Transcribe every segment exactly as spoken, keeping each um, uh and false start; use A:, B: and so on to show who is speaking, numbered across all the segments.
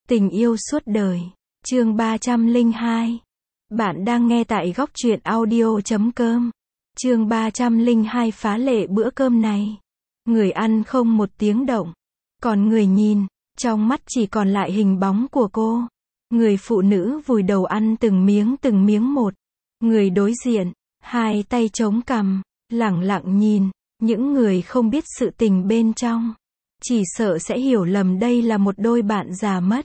A: Tình yêu suốt đời. Chương ba trăm lẻ hai. Bạn đang nghe tại góc truyện audio chấm com. Chương ba trăm lẻ hai phá lệ bữa cơm này. Người ăn không một tiếng động. Còn người nhìn, trong mắt chỉ còn lại hình bóng của cô. Người phụ nữ vùi đầu ăn từng miếng từng miếng một. Người đối diện, hai tay chống cằm, lẳng lặng nhìn. Những người không biết sự tình bên trong, chỉ sợ sẽ hiểu lầm đây là một đôi bạn già mất.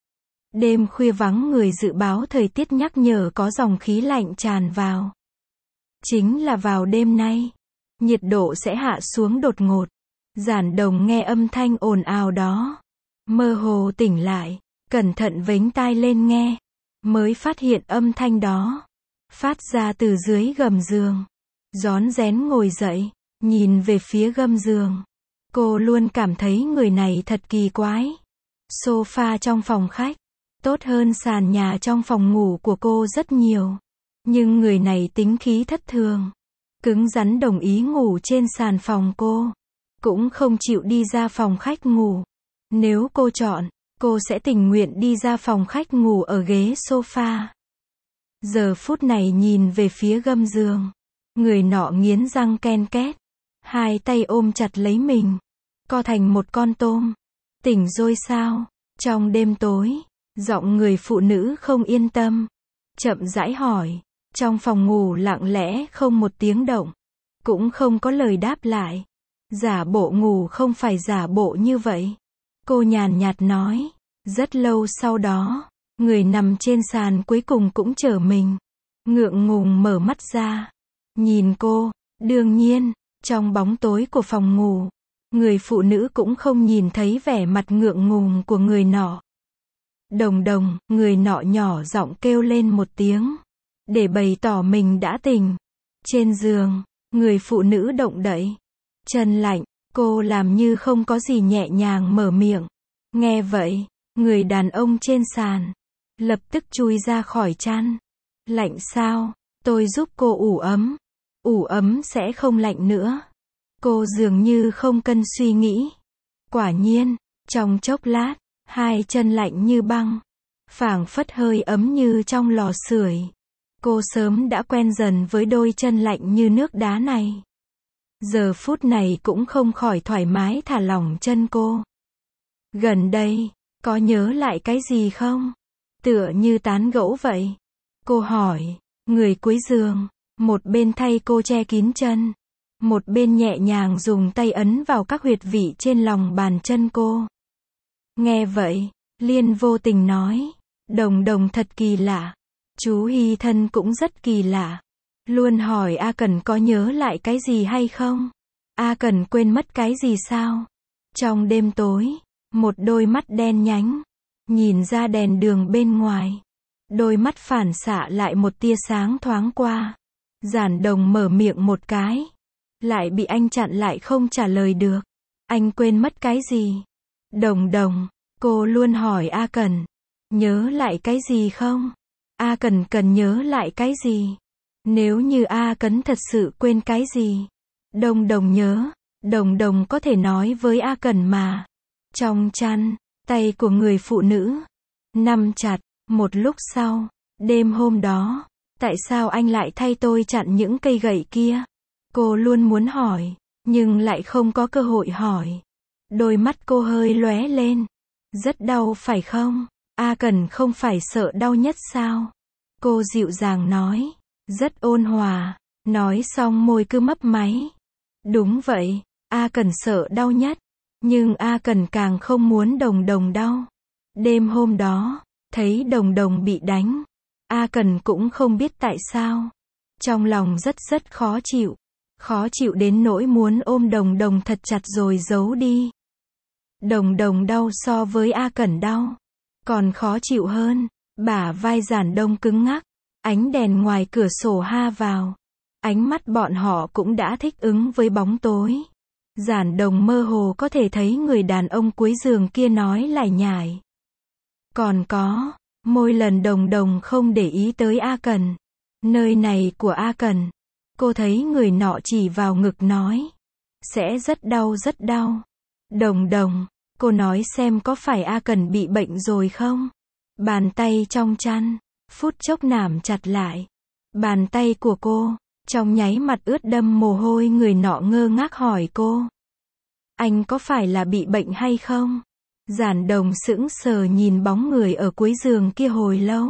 A: Đêm khuya vắng người, dự báo thời tiết nhắc nhở có dòng khí lạnh tràn vào. Chính là vào đêm nay, nhiệt độ sẽ hạ xuống đột ngột. Giản Đồng nghe âm thanh ồn ào đó, mơ hồ tỉnh lại, cẩn thận vếnh tai lên nghe, mới phát hiện âm thanh đó phát ra từ dưới gầm giường. Rón rén ngồi dậy, nhìn về phía gầm giường. Cô luôn cảm thấy người này thật kỳ quái. Sofa trong phòng khách tốt hơn sàn nhà trong phòng ngủ của cô rất nhiều. Nhưng người này tính khí thất thường, cứng rắn đồng ý ngủ trên sàn phòng cô, cũng không chịu đi ra phòng khách ngủ. Nếu cô chọn, cô sẽ tình nguyện đi ra phòng khách ngủ ở ghế sofa. Giờ phút này nhìn về phía gầm giường, người nọ nghiến răng ken két, hai tay ôm chặt lấy mình, co thành một con tôm. Tỉnh rồi sao? Trong đêm tối, giọng người phụ nữ không yên tâm, chậm rãi hỏi. Trong phòng ngủ lặng lẽ không một tiếng động, cũng không có lời đáp lại. Giả bộ ngủ không phải giả bộ như vậy, cô nhàn nhạt nói. Rất lâu sau đó, người nằm trên sàn cuối cùng cũng trở mình, ngượng ngùng mở mắt ra, nhìn cô. Đương nhiên, trong bóng tối của phòng ngủ, người phụ nữ cũng không nhìn thấy vẻ mặt ngượng ngùng của người nọ. Đồng Đồng, người nọ nhỏ giọng kêu lên một tiếng, để bày tỏ mình đã tỉnh. Trên giường, người phụ nữ động đậy. Chân lạnh, cô làm như không có gì nhẹ nhàng mở miệng. Nghe vậy, người đàn ông trên sàn lập tức chui ra khỏi chăn. Lạnh sao? Tôi giúp cô ủ ấm. Ủ ấm sẽ không lạnh nữa. Cô dường như không cần suy nghĩ. Quả nhiên, trong chốc lát, hai chân lạnh như băng, phảng phất hơi ấm như trong lò sưởi. Cô sớm đã quen dần với đôi chân lạnh như nước đá này. Giờ phút này cũng không khỏi thoải mái thả lỏng chân cô. Gần đây, có nhớ lại cái gì không? Tựa như tán gẫu vậy. Cô hỏi, người cuối giường, một bên thay cô che kín chân, một bên nhẹ nhàng dùng tay ấn vào các huyệt vị trên lòng bàn chân cô. Nghe vậy, Liên vô tình nói, Đồng Đồng thật kỳ lạ. Chú Hy Thân cũng rất kỳ lạ. Luôn hỏi A Cần có nhớ lại cái gì hay không? A Cần quên mất cái gì sao? Trong đêm tối, một đôi mắt đen nhánh nhìn ra đèn đường bên ngoài. Đôi mắt phản xạ lại một tia sáng thoáng qua. Giản Đồng mở miệng một cái, lại bị anh chặn lại không trả lời được. Anh quên mất cái gì? Đồng Đồng, cô luôn hỏi A Cần, nhớ lại cái gì không? A Cần cần nhớ lại cái gì? Nếu như A Cấn thật sự quên cái gì, Đồng Đồng nhớ, Đồng Đồng có thể nói với A Cần mà. Trong chăn, tay của người phụ nữ nắm chặt. Một lúc sau, đêm hôm đó, tại sao anh lại thay tôi chặn những cây gậy kia? Cô luôn muốn hỏi, nhưng lại không có cơ hội hỏi. Đôi mắt cô hơi lóe lên. Rất đau phải không? A Cần không phải sợ đau nhất sao? Cô dịu dàng nói, rất ôn hòa. Nói xong môi cứ mấp máy. Đúng vậy, A Cần sợ đau nhất. Nhưng A Cần càng không muốn Đồng Đồng đau. Đêm hôm đó, thấy Đồng Đồng bị đánh, A Cần cũng không biết tại sao. Trong lòng rất rất khó chịu. Khó chịu đến nỗi muốn ôm Đồng Đồng thật chặt rồi giấu đi. Đồng Đồng đau so với A Cần đau còn khó chịu hơn. Bả vai Giản Đông cứng ngắc. Ánh đèn ngoài cửa sổ ha vào. Ánh mắt bọn họ cũng đã thích ứng với bóng tối. Giản Đồng mơ hồ có thể thấy người đàn ông cuối giường kia nói lải nhải. Còn có, mỗi lần Đồng Đồng không để ý tới A Cần. Nơi này của A Cần. Cô thấy người nọ chỉ vào ngực nói, sẽ rất đau rất đau. Đồng Đồng, Cô nói xem có phải A Cần bị bệnh rồi không? Bàn tay trong chăn, phút chốc nắm chặt lại. Bàn tay của cô, trong nháy mặt ướt đẫm mồ hôi. Người nọ ngơ ngác hỏi cô. Anh có phải là bị bệnh hay không? Giản Đồng sững sờ nhìn bóng người ở cuối giường kia hồi lâu.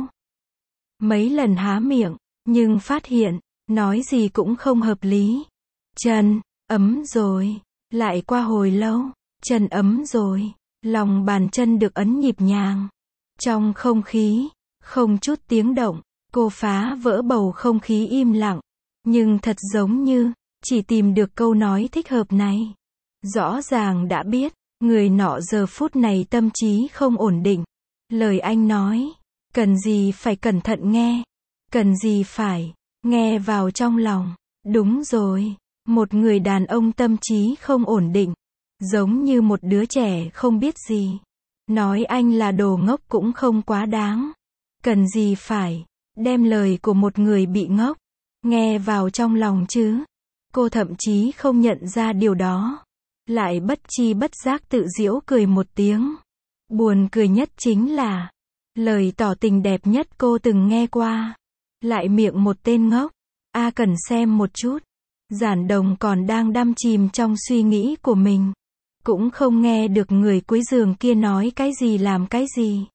A: Mấy lần há miệng, nhưng phát hiện, nói gì cũng không hợp lý. Chân, ấm rồi. Lại qua hồi lâu, chân ấm rồi. Lòng bàn chân được ấn nhịp nhàng. Trong không khí, không chút tiếng động, cô phá vỡ bầu không khí im lặng. Nhưng thật giống như, chỉ tìm được câu nói thích hợp này. Rõ ràng đã biết, người nọ giờ phút này tâm trí không ổn định. Lời anh nói, cần gì phải cẩn thận nghe, cần gì phải nghe vào trong lòng. Đúng rồi, một người đàn ông tâm trí không ổn định, giống như một đứa trẻ không biết gì. Nói anh là đồ ngốc cũng không quá đáng. Cần gì phải đem lời của một người bị ngốc nghe vào trong lòng chứ. Cô thậm chí không nhận ra điều đó. Lại bất chi bất giác tự giễu cười một tiếng. Buồn cười nhất chính là lời tỏ tình đẹp nhất cô từng nghe qua. Lại miệng một tên ngốc. A Cần xem một chút. Giản Đồng còn đang đắm chìm trong suy nghĩ của mình. Cũng không nghe được người cuối giường kia nói cái gì làm cái gì.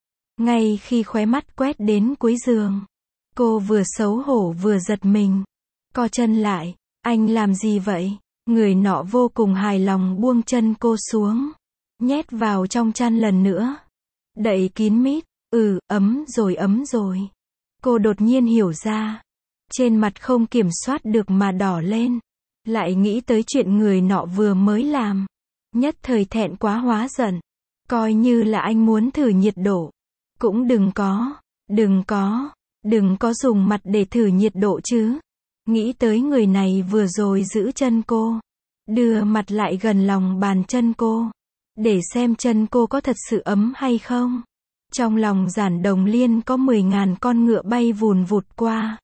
A: Ngay khi khóe mắt quét đến cuối giường, cô vừa xấu hổ vừa giật mình. Co chân lại. Anh làm gì vậy? Người nọ vô cùng hài lòng buông chân cô xuống. Nhét vào trong chăn lần nữa. Đậy kín mít. Ừ, ấm rồi ấm rồi. Cô đột nhiên hiểu ra. Trên mặt không kiểm soát được mà đỏ lên. Lại nghĩ tới chuyện người nọ vừa mới làm. Nhất thời thẹn quá hóa giận. Coi như là anh muốn thử nhiệt độ. Cũng đừng có, đừng có, đừng có dùng mặt để thử nhiệt độ chứ. Nghĩ tới người này vừa rồi giữ chân cô. Đưa mặt lại gần lòng bàn chân cô. Để xem chân cô có thật sự ấm hay không. Trong lòng Giản Đồng Liên có mười ngàn con ngựa bay vùn vụt qua.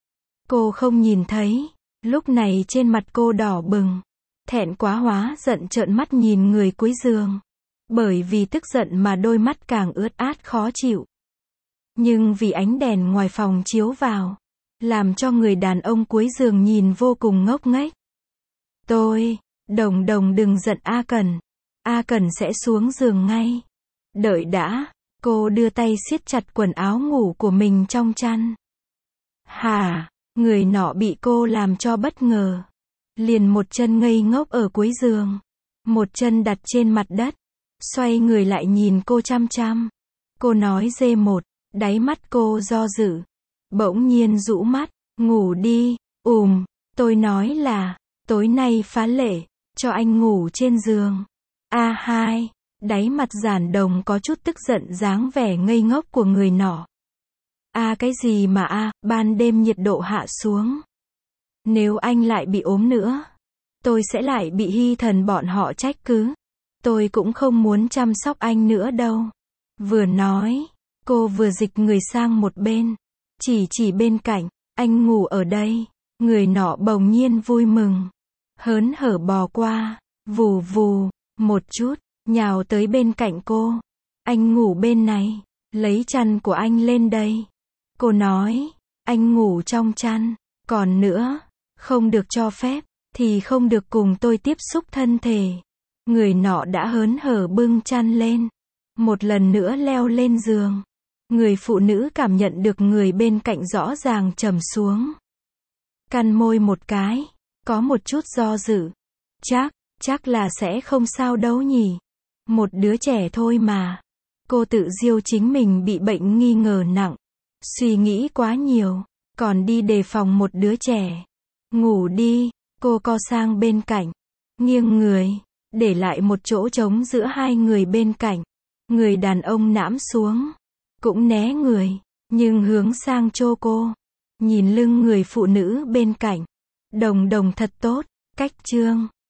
A: Cô không nhìn thấy. Lúc này trên mặt cô đỏ bừng. Thẹn quá hóa giận trợn mắt nhìn người cuối giường. Bởi vì tức giận mà đôi mắt càng ướt át khó chịu. Nhưng vì ánh đèn ngoài phòng chiếu vào, làm cho người đàn ông cuối giường nhìn vô cùng ngốc nghếch. Tôi, Đồng Đồng đừng giận A Cần. A Cần sẽ xuống giường ngay. Đợi đã, cô đưa tay siết chặt quần áo ngủ của mình trong chăn. Hả, người nọ bị cô làm cho bất ngờ. Liền một chân ngây ngốc ở cuối giường. Một chân đặt trên mặt đất. Xoay người lại nhìn cô chăm chăm. Cô nói dê một, đáy mắt cô do dự. Bỗng nhiên rũ mắt, ngủ đi, ùm, tôi nói là, tối nay phá lệ, cho anh ngủ trên giường. A hai, đáy mặt Giản Đồng có chút tức giận dáng vẻ ngây ngốc của người nọ. A cái gì mà a, ban đêm nhiệt độ hạ xuống. Nếu anh lại bị ốm nữa, tôi sẽ lại bị Hy Thần bọn họ trách cứ. Tôi cũng không muốn chăm sóc anh nữa đâu. Vừa nói, cô vừa dịch người sang một bên. Chỉ chỉ bên cạnh, anh ngủ ở đây. Người nọ bỗng nhiên vui mừng. Hớn hở bò qua, vù vù, một chút, nhào tới bên cạnh cô. Anh ngủ bên này, lấy chăn của anh lên đây. Cô nói, anh ngủ trong chăn. Còn nữa, không được cho phép, thì không được cùng tôi tiếp xúc thân thể. Người nọ đã hớn hở bưng chăn lên. Một lần nữa leo lên giường. Người phụ nữ cảm nhận được người bên cạnh rõ ràng trầm xuống. Cắn môi một cái. Có một chút do dự. Chắc, chắc là sẽ không sao đâu nhỉ. Một đứa trẻ thôi mà. Cô tự diêu chính mình bị bệnh nghi ngờ nặng. Suy nghĩ quá nhiều. Còn đi đề phòng một đứa trẻ. Ngủ đi. Cô co sang bên cạnh. Nghiêng người. Để lại một chỗ trống giữa hai người bên cạnh. Người đàn ông nãm xuống. Cũng né người. Nhưng hướng sang chỗ cô. Nhìn lưng người phụ nữ bên cạnh. Đồng Đồng thật tốt. Cách chương